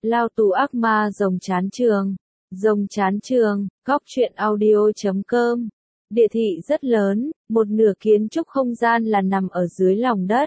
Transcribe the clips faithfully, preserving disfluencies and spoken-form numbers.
Lao tù ác ma rồng chán trường. Rồng chán trường, góc truyện audio chấm com. Địa thị rất lớn, một nửa kiến trúc không gian là nằm ở dưới lòng đất.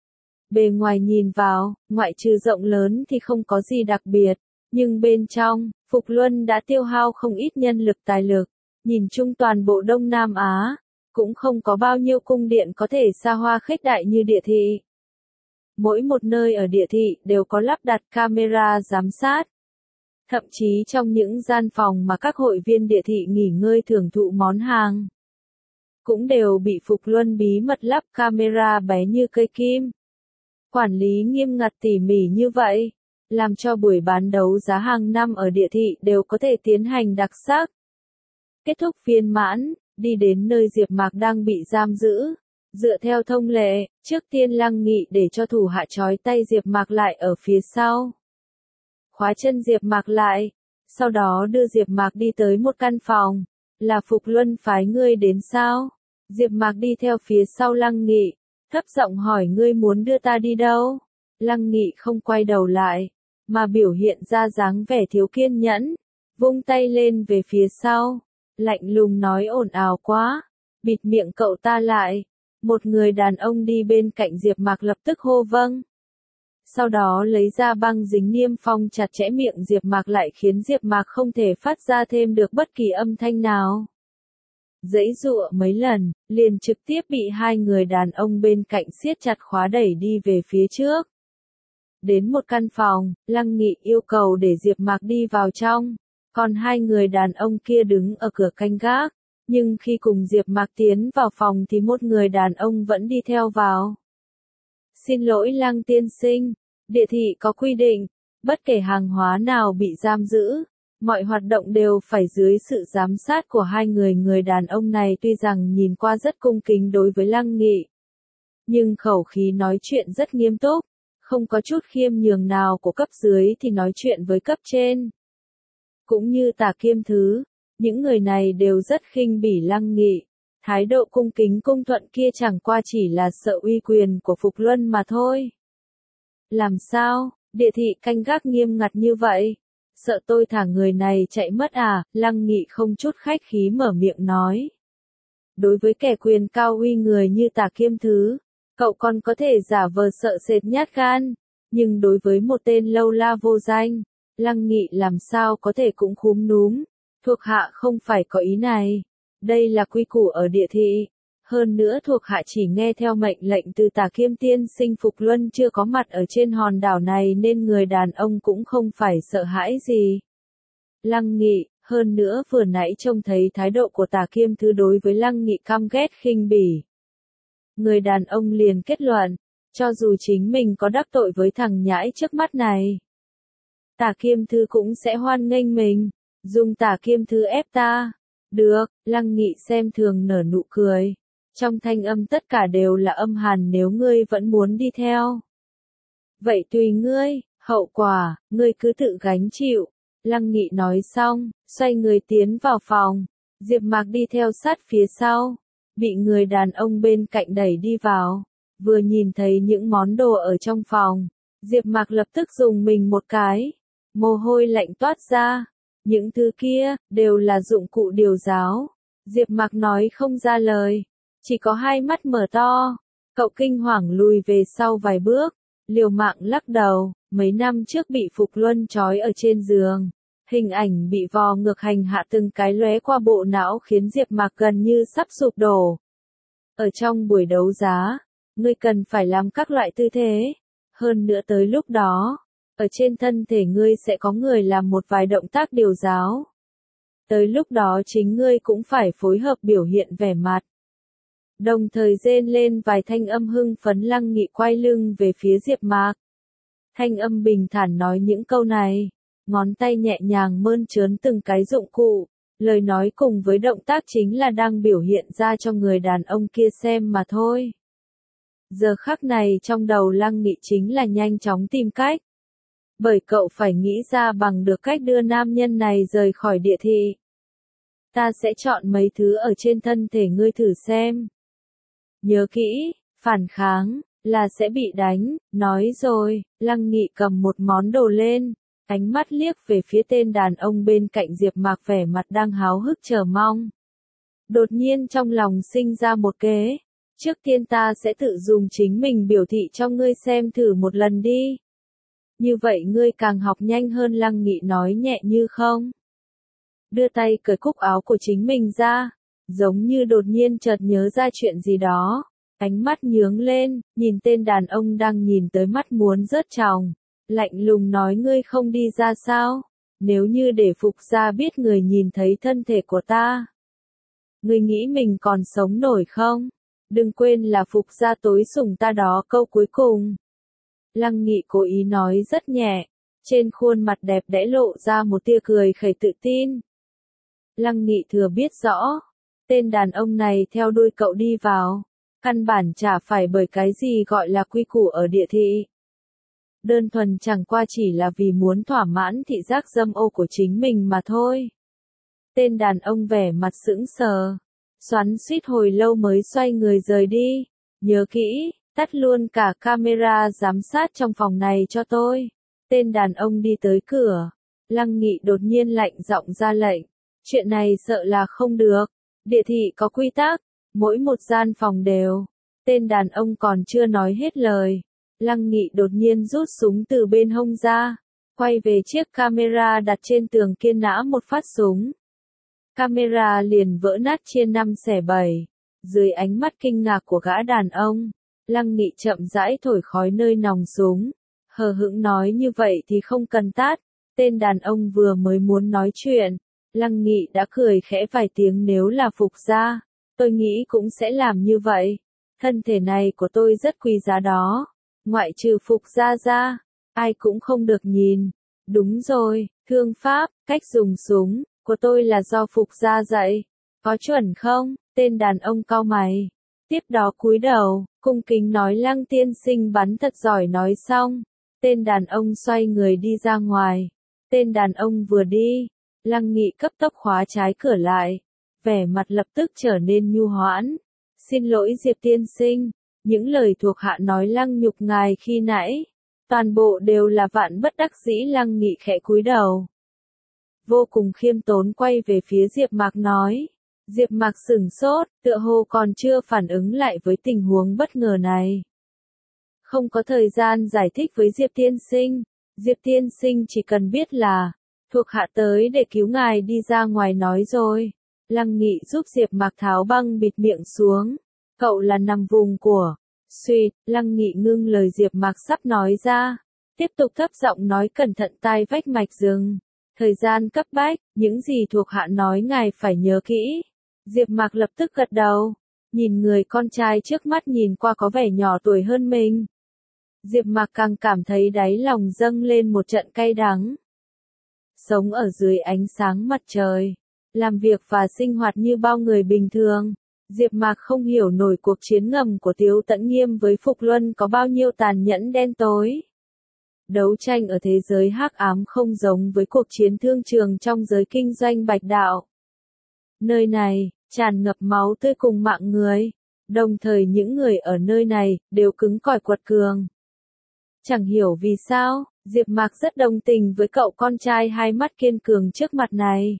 Bề ngoài nhìn vào, ngoại trừ rộng lớn thì không có gì đặc biệt, nhưng bên trong, Phục Luân đã tiêu hao không ít nhân lực tài lực. Nhìn chung toàn bộ Đông Nam Á, cũng không có bao nhiêu cung điện có thể xa hoa khuếch đại như địa thị. Mỗi một nơi ở địa thị đều có lắp đặt camera giám sát. Thậm chí trong những gian phòng mà các hội viên địa thị nghỉ ngơi thưởng thụ món hàng, cũng đều bị Phục Luân bí mật lắp camera bé như cây kim. Quản lý nghiêm ngặt tỉ mỉ như vậy, làm cho buổi bán đấu giá hàng năm ở địa thị đều có thể tiến hành đặc sắc. Kết thúc viên mãn, đi đến nơi Diệp Mạc đang bị giam giữ. Dựa theo thông lệ, trước tiên Lăng Nghị để cho thủ hạ trói tay Diệp Mạc lại ở phía sau. Khóa chân Diệp Mạc lại, sau đó đưa Diệp Mạc đi tới một căn phòng. Là Phục Luân phái ngươi đến sao? Diệp Mạc đi theo phía sau Lăng Nghị, thấp giọng hỏi ngươi muốn đưa ta đi đâu? Lăng Nghị không quay đầu lại, mà biểu hiện ra dáng vẻ thiếu kiên nhẫn, vung tay lên về phía sau, lạnh lùng nói ồn ào quá, bịt miệng cậu ta lại. Một người đàn ông đi bên cạnh Diệp Mạc lập tức hô vâng. Sau đó lấy ra băng dính niêm phong chặt chẽ miệng Diệp Mạc lại khiến Diệp Mạc không thể phát ra thêm được bất kỳ âm thanh nào. Giãy giụa mấy lần, liền trực tiếp bị hai người đàn ông bên cạnh siết chặt khóa đẩy đi về phía trước. Đến một căn phòng, Lăng Nghị yêu cầu để Diệp Mạc đi vào trong, còn hai người đàn ông kia đứng ở cửa canh gác. Nhưng khi cùng Diệp Mạc tiến vào phòng thì một người đàn ông vẫn đi theo vào. Xin lỗi Lăng tiên sinh, địa thị có quy định, bất kể hàng hóa nào bị giam giữ, mọi hoạt động đều phải dưới sự giám sát của hai người. Người đàn ông này tuy rằng nhìn qua rất cung kính đối với Lăng Nghị, nhưng khẩu khí nói chuyện rất nghiêm túc, không có chút khiêm nhường nào của cấp dưới thì nói chuyện với cấp trên. Cũng như Tả Kiêm Thứ, những người này đều rất khinh bỉ Lăng Nghị, thái độ cung kính cung thuận kia chẳng qua chỉ là sợ uy quyền của Phục Luân mà thôi. Làm sao, địa thị canh gác nghiêm ngặt như vậy? Sợ tôi thả người này chạy mất à? Lăng Nghị không chút khách khí mở miệng nói. Đối với kẻ quyền cao uy người như Tả Kiêm Thứ, cậu còn có thể giả vờ sợ sệt nhát gan, nhưng đối với một tên lâu la vô danh, Lăng Nghị làm sao có thể cũng khúm núm. Thuộc hạ không phải có ý này. Đây là quy củ ở địa thị. Hơn nữa thuộc hạ chỉ nghe theo mệnh lệnh từ Tả Kiêm tiên sinh. Phục Luân chưa có mặt ở trên hòn đảo này nên người đàn ông cũng không phải sợ hãi gì. Lăng Nghị, hơn nữa vừa nãy trông thấy thái độ của Tả Kiêm Thứ đối với Lăng Nghị căm ghét khinh bỉ. Người đàn ông liền kết luận, cho dù chính mình có đắc tội với thằng nhãi trước mắt này, Tả Kiêm Thứ cũng sẽ hoan nghênh mình. Dùng Tả Kiêm Thứ ép ta. Được, Lăng Nghị xem thường nở nụ cười. Trong thanh âm tất cả đều là âm hàn. Nếu ngươi vẫn muốn đi theo, vậy tùy ngươi, hậu quả, ngươi cứ tự gánh chịu. Lăng Nghị nói xong, xoay người tiến vào phòng. Diệp Mạc đi theo sát phía sau, bị người đàn ông bên cạnh đẩy đi vào. Vừa nhìn thấy những món đồ ở trong phòng, Diệp Mạc lập tức dùng mình một cái. Mồ hôi lạnh toát ra. Những thứ kia, đều là dụng cụ điều giáo. Diệp Mạc nói không ra lời, chỉ có hai mắt mở to. Cậu kinh hoàng lùi về sau vài bước, liều mạng lắc đầu. Mấy năm trước bị Phục Luân trói ở trên giường, hình ảnh bị vò ngược hành hạ từng cái lóe qua bộ não khiến Diệp Mạc gần như sắp sụp đổ. Ở trong buổi đấu giá, ngươi cần phải làm các loại tư thế. Hơn nữa tới lúc đó, ở trên thân thể ngươi sẽ có người làm một vài động tác điều giáo. Tới lúc đó chính ngươi cũng phải phối hợp biểu hiện vẻ mặt. Đồng thời rên lên vài thanh âm hưng phấn. Lăng Nghị quay lưng về phía Diệp Mạc. Thanh âm bình thản nói những câu này, ngón tay nhẹ nhàng mơn trớn từng cái dụng cụ. Lời nói cùng với động tác chính là đang biểu hiện ra cho người đàn ông kia xem mà thôi. Giờ khắc này trong đầu Lăng Nghị chính là nhanh chóng tìm cách. Bởi cậu phải nghĩ ra bằng được cách đưa nam nhân này rời khỏi địa thị. Ta sẽ chọn mấy thứ ở trên thân thể ngươi thử xem. Nhớ kỹ, phản kháng, là sẽ bị đánh. Nói rồi, Lăng Nghị cầm một món đồ lên, Ánh mắt liếc về phía tên đàn ông bên cạnh Diệp Mạc vẻ mặt đang háo hức chờ mong. Đột nhiên trong lòng sinh ra một kế. Trước tiên ta sẽ tự dùng chính mình biểu thị cho ngươi xem thử một lần đi. Như vậy ngươi càng học nhanh hơn, Lăng Nghị nói nhẹ như không. Đưa tay cởi cúc áo của chính mình ra, giống như đột nhiên chợt nhớ ra chuyện gì đó. Ánh mắt nhướng lên, nhìn tên đàn ông đang nhìn tới mắt muốn rớt tròng. Lạnh lùng nói, ngươi không đi ra sao? Nếu như để Phục gia biết người nhìn thấy thân thể của ta, ngươi nghĩ mình còn sống nổi không? Đừng quên là Phục gia tối sủng ta đó. Câu cuối cùng, Lăng Nghị cố ý nói rất nhẹ, trên khuôn mặt đẹp đẽ lộ ra một tia cười khẩy tự tin. Lăng Nghị thừa biết rõ, tên đàn ông này theo đuôi cậu đi vào, căn bản chả phải bởi cái gì gọi là quy củ ở địa thị. Đơn thuần chẳng qua chỉ là vì muốn thỏa mãn thị giác dâm ô của chính mình mà thôi. Tên đàn ông vẻ mặt sững sờ, xoắn xuýt hồi lâu mới xoay người rời đi. Nhớ kỹ, tắt luôn cả camera giám sát trong phòng này cho tôi. Tên đàn ông đi tới cửa. Lăng Nghị đột nhiên lạnh giọng ra lệnh. Chuyện này sợ là không được. Địa thị có quy tắc, mỗi một gian phòng đều. Tên đàn ông còn chưa nói hết lời. Lăng Nghị đột nhiên rút súng từ bên hông ra, quay về chiếc camera đặt trên tường kiên nã một phát súng. Camera liền vỡ nát chia năm xẻ bảy. Dưới ánh mắt kinh ngạc của gã đàn ông, Lăng Nghị chậm rãi thổi khói nơi nòng súng. Hờ hững nói, như vậy thì không cần tát. Tên đàn ông vừa mới muốn nói chuyện, Lăng Nghị đã cười khẽ vài tiếng, nếu là Phục gia, tôi nghĩ cũng sẽ làm như vậy. Thân thể này của tôi rất quý giá đó. Ngoại trừ Phục gia ra, ai cũng không được nhìn. Đúng rồi, thương pháp, cách dùng súng của tôi là do Phục gia dạy. Có chuẩn không? Tên đàn ông cau mày. Tiếp đó cúi đầu, cung kính nói, Lăng tiên sinh bắn thật giỏi. Nói xong, tên đàn ông xoay người đi ra ngoài. Tên đàn ông vừa đi, Lăng Nghị cấp tốc khóa trái cửa lại. Vẻ mặt lập tức trở nên nhu hoãn. Xin lỗi Diệp tiên sinh. Những lời thuộc hạ nói Lăng nhục ngài khi nãy, toàn bộ đều là vạn bất đắc dĩ. Lăng Nghị khẽ cúi đầu, vô cùng khiêm tốn quay về phía Diệp Mạc nói. Diệp Mạc sửng sốt, tựa hồ còn chưa phản ứng lại với tình huống bất ngờ này. Không có thời gian giải thích với Diệp tiên sinh. Diệp tiên sinh chỉ cần biết là thuộc hạ tới để cứu ngài đi ra ngoài nói rồi. Lăng Nghị giúp Diệp Mạc tháo băng bịt miệng xuống. Cậu là nằm vùng của. Suýt, Lăng Nghị ngưng lời Diệp Mạc sắp nói ra. Tiếp tục thấp giọng nói, cẩn thận tai vách mạch rừng. Thời gian cấp bách, những gì thuộc hạ nói ngài phải nhớ kỹ. Diệp Mạc lập tức gật đầu. Nhìn người con trai trước mắt nhìn qua có vẻ nhỏ tuổi hơn mình. Diệp Mạc càng cảm thấy đáy lòng dâng lên một trận cay đắng. Sống ở dưới ánh sáng mặt trời, làm việc và sinh hoạt như bao người bình thường. Diệp Mạc không hiểu nổi cuộc chiến ngầm của Tiếu Tẫn Nghiêm với Phục Luân có bao nhiêu tàn nhẫn đen tối. Đấu tranh ở thế giới hắc ám không giống với cuộc chiến thương trường trong giới kinh doanh bạch đạo. Nơi này, tràn ngập máu tươi cùng mạng người, đồng thời những người ở nơi này, đều cứng cỏi quật cường. Chẳng hiểu vì sao, Diệp Mạc rất đồng tình với cậu con trai hai mắt kiên cường trước mặt này.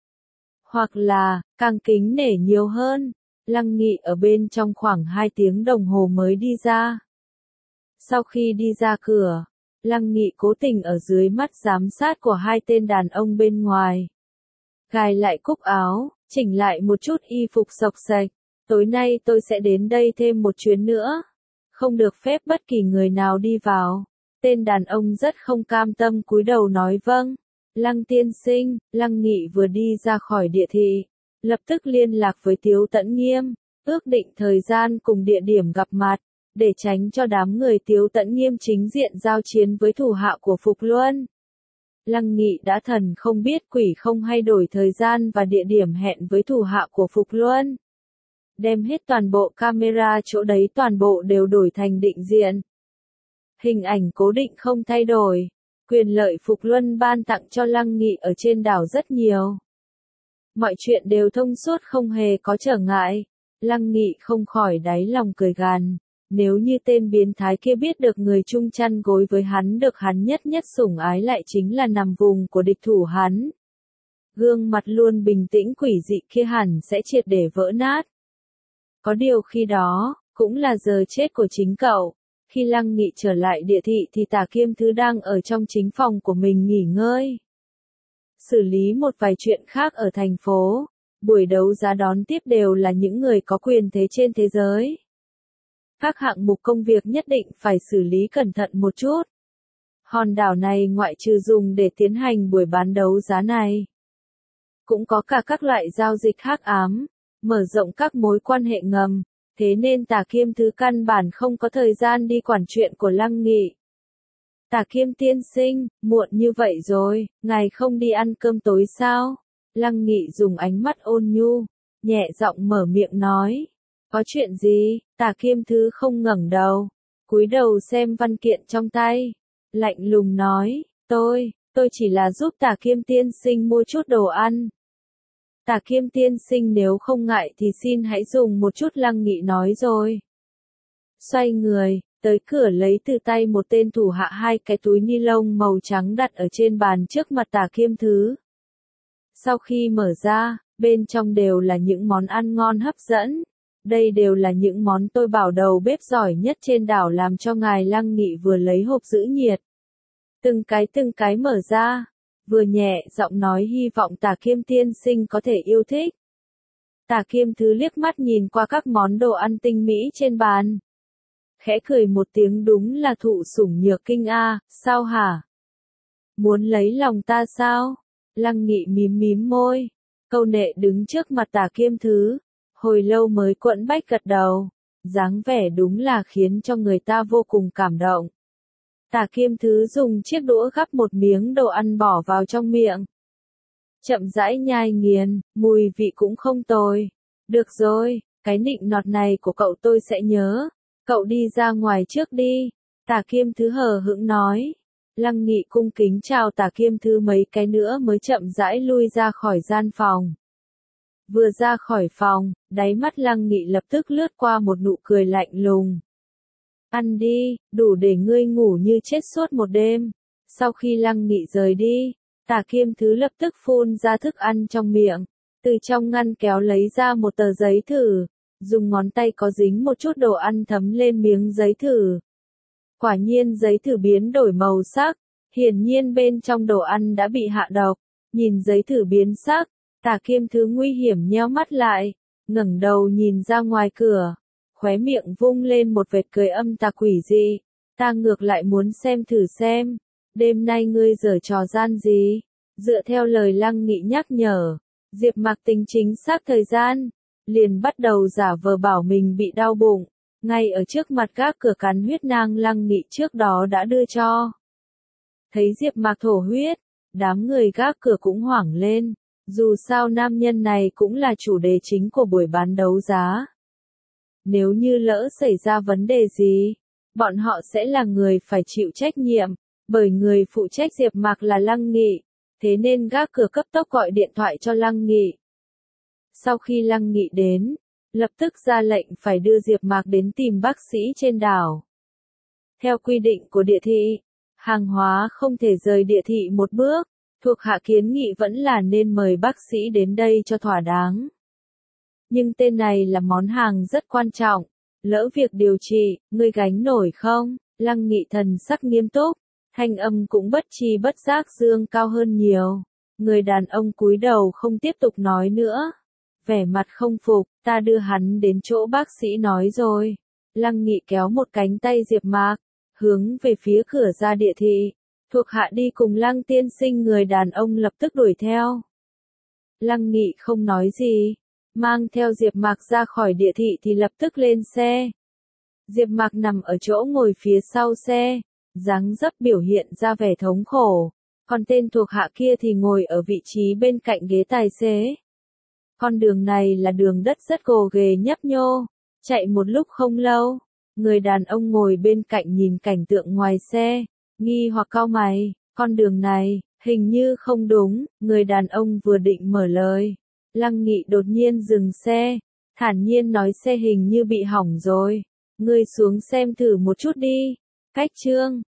Hoặc là, càng kính nể nhiều hơn. Lăng Nghị ở bên trong khoảng hai tiếng đồng hồ mới đi ra. Sau khi đi ra cửa, Lăng Nghị cố tình ở dưới mắt giám sát của hai tên đàn ông bên ngoài. Gài lại cúc áo, chỉnh lại một chút y phục xộc xệch. Tối nay tôi sẽ đến đây thêm một chuyến nữa. Không được phép bất kỳ người nào đi vào. Tên đàn ông rất không cam tâm cúi đầu nói vâng. Lăng tiên sinh. Lăng Nghị vừa đi ra khỏi địa thị, lập tức liên lạc với Tiếu Tẫn Nghiêm, ước định thời gian cùng địa điểm gặp mặt, để tránh cho đám người Tiếu Tẫn Nghiêm chính diện giao chiến với thủ hạ của Phục Luân. Lăng Nghị đã thần không biết quỷ không hay đổi thời gian và địa điểm hẹn với thủ hạ của Phục Luân. Đem hết toàn bộ camera chỗ đấy toàn bộ đều đổi thành định diện. Hình ảnh cố định không thay đổi. Quyền lợi Phục Luân ban tặng cho Lăng Nghị ở trên đảo rất nhiều. Mọi chuyện đều thông suốt không hề có trở ngại. Lăng Nghị không khỏi đáy lòng cười gằn. Nếu như tên biến thái kia biết được người chung chăn gối với hắn được hắn nhất nhất sủng ái lại chính là nằm vùng của địch thủ hắn. Gương mặt luôn bình tĩnh quỷ dị kia hẳn sẽ triệt để vỡ nát. Có điều khi đó, cũng là giờ chết của chính cậu. Khi Lăng Nghị trở lại địa thị thì Tả Kiêm Thứ đang ở trong chính phòng của mình nghỉ ngơi. Xử lý một vài chuyện khác ở thành phố, buổi đấu giá đón tiếp đều là những người có quyền thế trên thế giới. Các hạng mục công việc nhất định phải xử lý cẩn thận một chút. Hòn đảo này ngoại trừ dùng để tiến hành buổi bán đấu giá này, cũng có cả các loại giao dịch hắc ám, mở rộng các mối quan hệ ngầm, thế nên Tả Kiêm Thứ căn bản không có thời gian đi quản chuyện của Lăng Nghị. Tả Kiêm tiên sinh, muộn như vậy rồi, ngài không đi ăn cơm tối sao? Lăng Nghị dùng ánh mắt ôn nhu, nhẹ giọng mở miệng nói. Có chuyện gì? Tả Kiêm Thứ không ngẩng đầu, cúi đầu xem văn kiện trong tay, lạnh lùng nói, tôi, tôi chỉ là giúp Tả Kiêm tiên sinh mua chút đồ ăn. Tả Kiêm tiên sinh nếu không ngại thì xin hãy dùng một chút, Lăng Nghị nói rồi. Xoay người, tới cửa lấy từ tay một tên thủ hạ hai cái túi ni lông màu trắng đặt ở trên bàn trước mặt Tả Kiêm Thứ. Sau khi mở ra, bên trong đều là những món ăn ngon hấp dẫn. Đây đều là những món tôi bảo đầu bếp giỏi nhất trên đảo làm cho ngài. Lăng Nghị vừa lấy hộp giữ nhiệt. Từng cái từng cái mở ra, vừa nhẹ giọng nói hy vọng Tả Kiêm tiên sinh có thể yêu thích. Tả Kiêm Thứ liếc mắt nhìn qua các món đồ ăn tinh mỹ trên bàn. Khẽ cười một tiếng, đúng là thụ sủng nhược kinh a, sao hả? Muốn lấy lòng ta sao? Lăng Nghị mím mím môi, câu nệ đứng trước mặt Tả Kiêm Thứ, hồi lâu mới quẫn bách gật đầu, dáng vẻ đúng là khiến cho người ta vô cùng cảm động. Tả Kiêm Thứ dùng chiếc đũa gắp một miếng đồ ăn bỏ vào trong miệng. Chậm rãi nhai nghiền, mùi vị cũng không tồi. Được rồi, cái nịnh nọt này của cậu tôi sẽ nhớ. Cậu đi ra ngoài trước đi. Tả Kiêm Thứ hờ hững nói. Lăng Nghị cung kính chào Tả Kiêm Thứ mấy cái nữa mới chậm rãi lui ra khỏi gian phòng. Vừa ra khỏi phòng, đáy mắt Lăng Nghị lập tức lướt qua một nụ cười lạnh lùng. Ăn đi, đủ để ngươi ngủ như chết suốt một đêm. Sau khi Lăng Nghị rời đi, Tả Kiêm Thứ lập tức phun ra thức ăn trong miệng, từ trong ngăn kéo lấy ra một tờ giấy thử, dùng ngón tay có dính một chút đồ ăn thấm lên miếng giấy thử. Quả nhiên giấy thử biến đổi màu sắc, hiển nhiên bên trong đồ ăn đã bị hạ độc. Nhìn giấy thử biến sắc, Tả Kiêm Thứ nguy hiểm nheo mắt lại, ngẩng đầu nhìn ra ngoài cửa, khóe miệng vung lên một vệt cười âm tà quỷ dị. Ta ngược lại muốn xem thử xem, đêm nay ngươi giở trò gian gì? Dựa theo lời Lăng Nghị nhắc nhở, Diệp Mạc tính chính xác thời gian, liền bắt đầu giả vờ bảo mình bị đau bụng, ngay ở trước mặt các cửa cắn huyết nang Lăng Nghị trước đó đã đưa cho. Thấy Diệp Mạc thổ huyết, đám người gác cửa cũng hoảng lên, dù sao nam nhân này cũng là chủ đề chính của buổi bán đấu giá. Nếu như lỡ xảy ra vấn đề gì, bọn họ sẽ là người phải chịu trách nhiệm, bởi người phụ trách Diệp Mạc là Lăng Nghị, thế nên gác cửa cấp tốc gọi điện thoại cho Lăng Nghị. Sau khi Lăng Nghị đến, lập tức ra lệnh phải đưa Diệp Mạc đến tìm bác sĩ trên đảo. Theo quy định của địa thị, hàng hóa không thể rời địa thị một bước, thuộc hạ kiến nghị vẫn là nên mời bác sĩ đến đây cho thỏa đáng. Nhưng tên này là món hàng rất quan trọng, lỡ việc điều trị, ngươi gánh nổi không? Lăng Nghị thần sắc nghiêm túc, thanh âm cũng bất tri bất giác dương cao hơn nhiều. Người đàn ông cúi đầu không tiếp tục nói nữa. Vẻ mặt không phục, ta đưa hắn đến chỗ bác sĩ nói rồi. Lăng Nghị kéo một cánh tay Diệp Mạc, hướng về phía cửa ra địa thị. Thuộc hạ đi cùng Lăng tiên sinh, người đàn ông lập tức đuổi theo. Lăng Nghị không nói gì, mang theo Diệp Mạc ra khỏi địa thị thì lập tức lên xe. Diệp Mạc nằm ở chỗ ngồi phía sau xe, dáng dấp biểu hiện ra vẻ thống khổ, còn tên thuộc hạ kia thì ngồi ở vị trí bên cạnh ghế tài xế. Con đường này là đường đất rất gồ ghề nhấp nhô, chạy một lúc không lâu, người đàn ông ngồi bên cạnh nhìn cảnh tượng ngoài xe, nghi hoặc cau mày, con đường này, hình như không đúng, người đàn ông vừa định mở lời. Lăng Nghị đột nhiên dừng xe, thản nhiên nói xe hình như bị hỏng rồi. Ngươi xuống xem thử một chút đi. Khách trương.